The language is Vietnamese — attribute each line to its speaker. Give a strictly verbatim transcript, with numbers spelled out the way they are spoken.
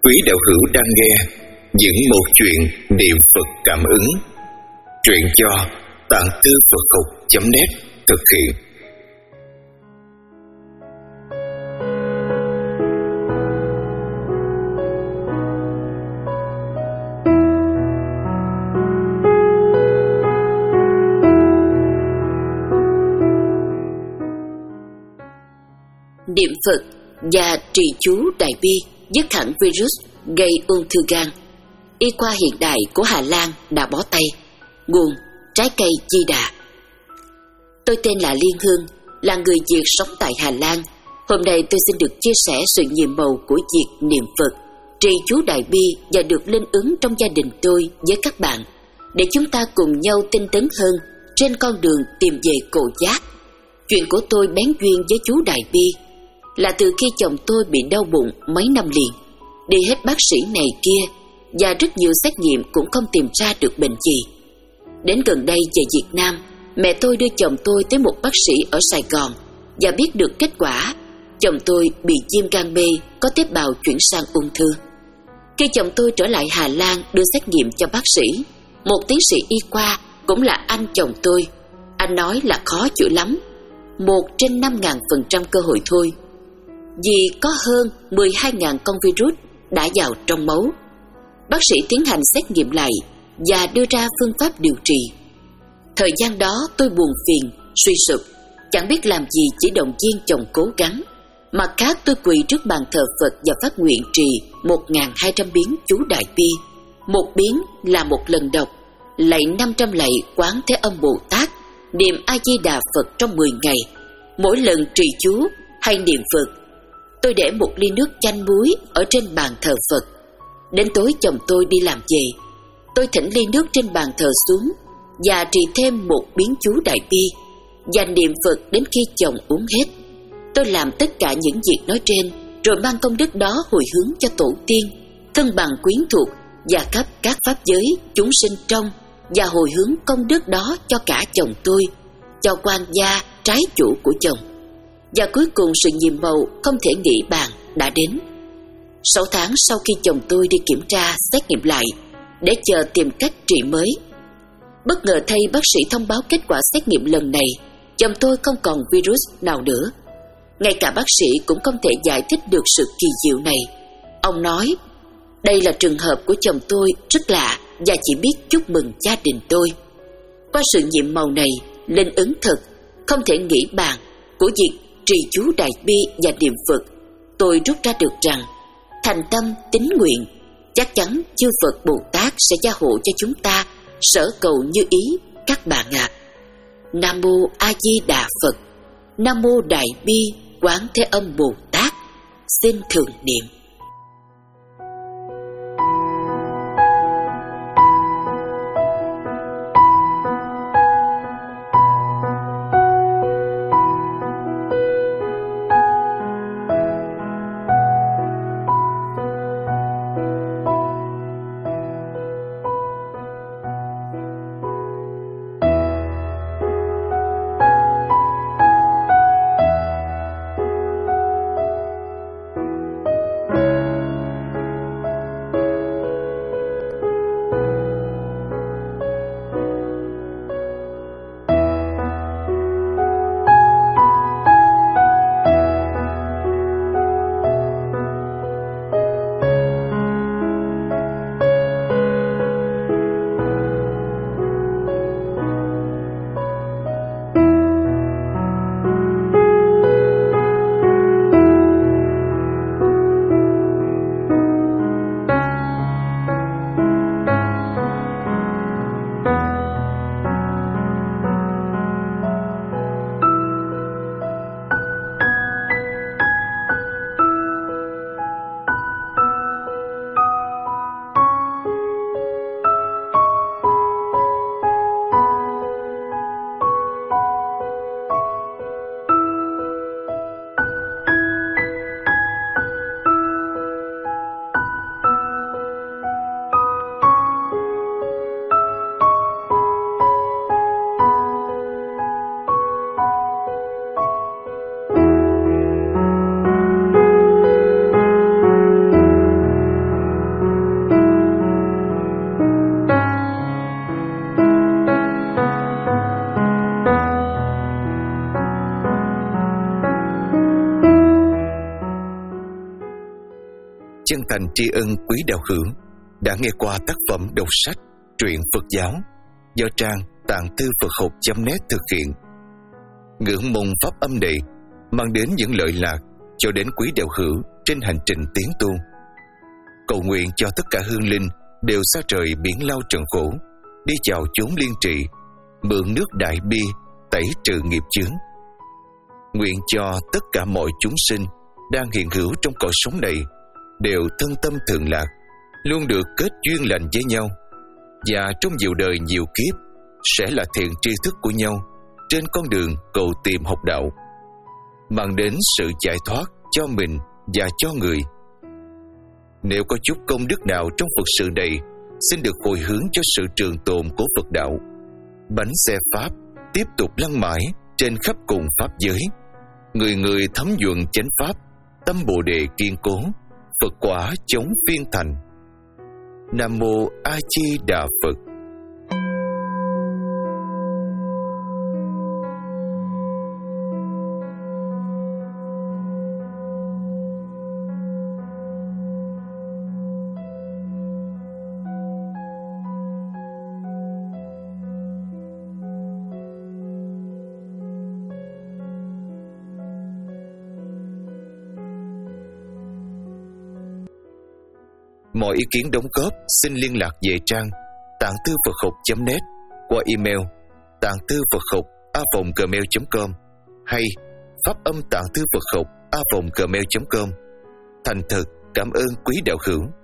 Speaker 1: Quý đạo hữu đang nghe những một chuyện niệm Phật cảm ứng. Truyện do tạng thư Phật học chấm net thực hiện.
Speaker 2: Niệm Phật và trì chú đại bi dứt hẳn virus gây ung thư gan. Y khoa hiện đại của Hà Lan đã bó tay. Nguồn: trái cây chi đà. Tôi tên là Liên Hương, là người Việt sống tại Hà Lan. Hôm nay tôi xin được chia sẻ sự nhiệm màu của việc niệm Phật, trì chú đại bi và được linh ứng trong gia đình tôi với các bạn, để chúng ta cùng nhau tinh tấn hơn trên con đường tìm về cội giác. Chuyện của tôi bén duyên với chú đại bi là từ khi chồng tôi bị đau bụng mấy năm liền, đi hết bác sĩ này kia và rất nhiều xét nghiệm cũng không tìm ra được bệnh gì. Đến gần đây về Việt Nam, mẹ tôi đưa chồng tôi tới một bác sĩ ở Sài Gòn và biết được kết quả chồng tôi bị viêm gan B, có tế bào chuyển sang ung thư. Khi chồng tôi trở lại Hà Lan đưa xét nghiệm cho bác sĩ, một tiến sĩ y khoa cũng là anh chồng tôi, anh nói là khó chữa lắm, một trên năm ngàn phần trăm cơ hội thôi, vì có hơn mười hai ngàn con virus đã vào trong máu. Bác sĩ tiến hành xét nghiệm lại và đưa ra phương pháp điều trị. Thời gian đó tôi buồn phiền, suy sụp, chẳng biết làm gì, chỉ động viên chồng cố gắng. Mặt khác tôi quỳ trước bàn thờ Phật và phát nguyện trì một nghìn hai trăm biến chú đại bi. Một biến là một lần đọc, lạy năm trăm lạy Quán Thế Âm Bồ Tát, niệm A Di Đà Phật trong mười ngày. Mỗi lần trì chú hay niệm Phật, tôi để một ly nước chanh muối ở trên bàn thờ Phật. Đến tối chồng tôi đi làm về, tôi thỉnh ly nước trên bàn thờ xuống và trì thêm một biến chú đại bi và niệm Phật đến khi chồng uống hết. Tôi làm tất cả những việc nói trên, rồi mang công đức đó hồi hướng cho tổ tiên, thân bằng quyến thuộc và khắp các pháp giới chúng sinh trong, và hồi hướng công đức đó cho cả chồng tôi, cho quan gia trái chủ của chồng. Và cuối cùng sự nhiệm màu không thể nghĩ bàn đã đến. Sáu tháng sau khi chồng tôi đi kiểm tra xét nghiệm lại để chờ tìm cách trị mới, bất ngờ thay bác sĩ thông báo kết quả xét nghiệm lần này chồng tôi không còn virus nào nữa. Ngay cả bác sĩ cũng không thể giải thích được sự kỳ diệu này. Ông nói đây là trường hợp của chồng tôi rất lạ và chỉ biết chúc mừng gia đình tôi. Qua sự nhiệm màu này, linh ứng thật không thể nghĩ bàn của việc trì chú đại bi và niệm Phật, tôi rút ra được rằng thành tâm tín nguyện, chắc chắn chư Phật Bồ Tát sẽ gia hộ cho chúng ta sở cầu như ý các bạn ạ. À. Nam mô A Di Đà Phật. Nam mô Đại Bi Quán Thế Âm Bồ Tát. Xin thường niệm.
Speaker 1: chân thành tri ân quý đạo hữu đã nghe qua tác phẩm đọc sách truyện Phật giáo do trang tạng thư Phật học chấm net thực hiện. Ngưỡng mong pháp âm này mang đến những lợi lạc cho đến quý đạo hữu trên hành trình tiến tu. Cầu nguyện cho tất cả hương linh đều xa trời biển lao trần khổ, đi chào chốn liên trị, mượn nước đại bi tẩy trừ nghiệp chướng. Nguyện cho tất cả mọi chúng sinh đang hiện hữu trong cõi sống này đều thân tâm thường lạc, luôn được kết duyên lành với nhau, và trong nhiều đời nhiều kiếp sẽ là thiện tri thức của nhau trên con đường cầu tìm học đạo, mang đến sự giải thoát cho mình và cho người. Nếu có chút công đức nào trong Phật sự này, xin được hồi hướng cho sự trường tồn của Phật đạo. Bánh xe Pháp tiếp tục lăn mãi trên khắp cùng Pháp giới, người người thấm nhuận chánh Pháp, tâm Bồ Đề kiên cố, Phật quả chống phiên thành. Nam Mô A Di Đà Phật. Mọi ý kiến đóng góp xin liên lạc về trang tạng thư Phật học chấm net qua email tạng thư Phật học a vòng gmail chấm com hay pháp âm tạng thư Phật học a vòng gmail chấm com. Thành thật cảm ơn quý đạo hữu.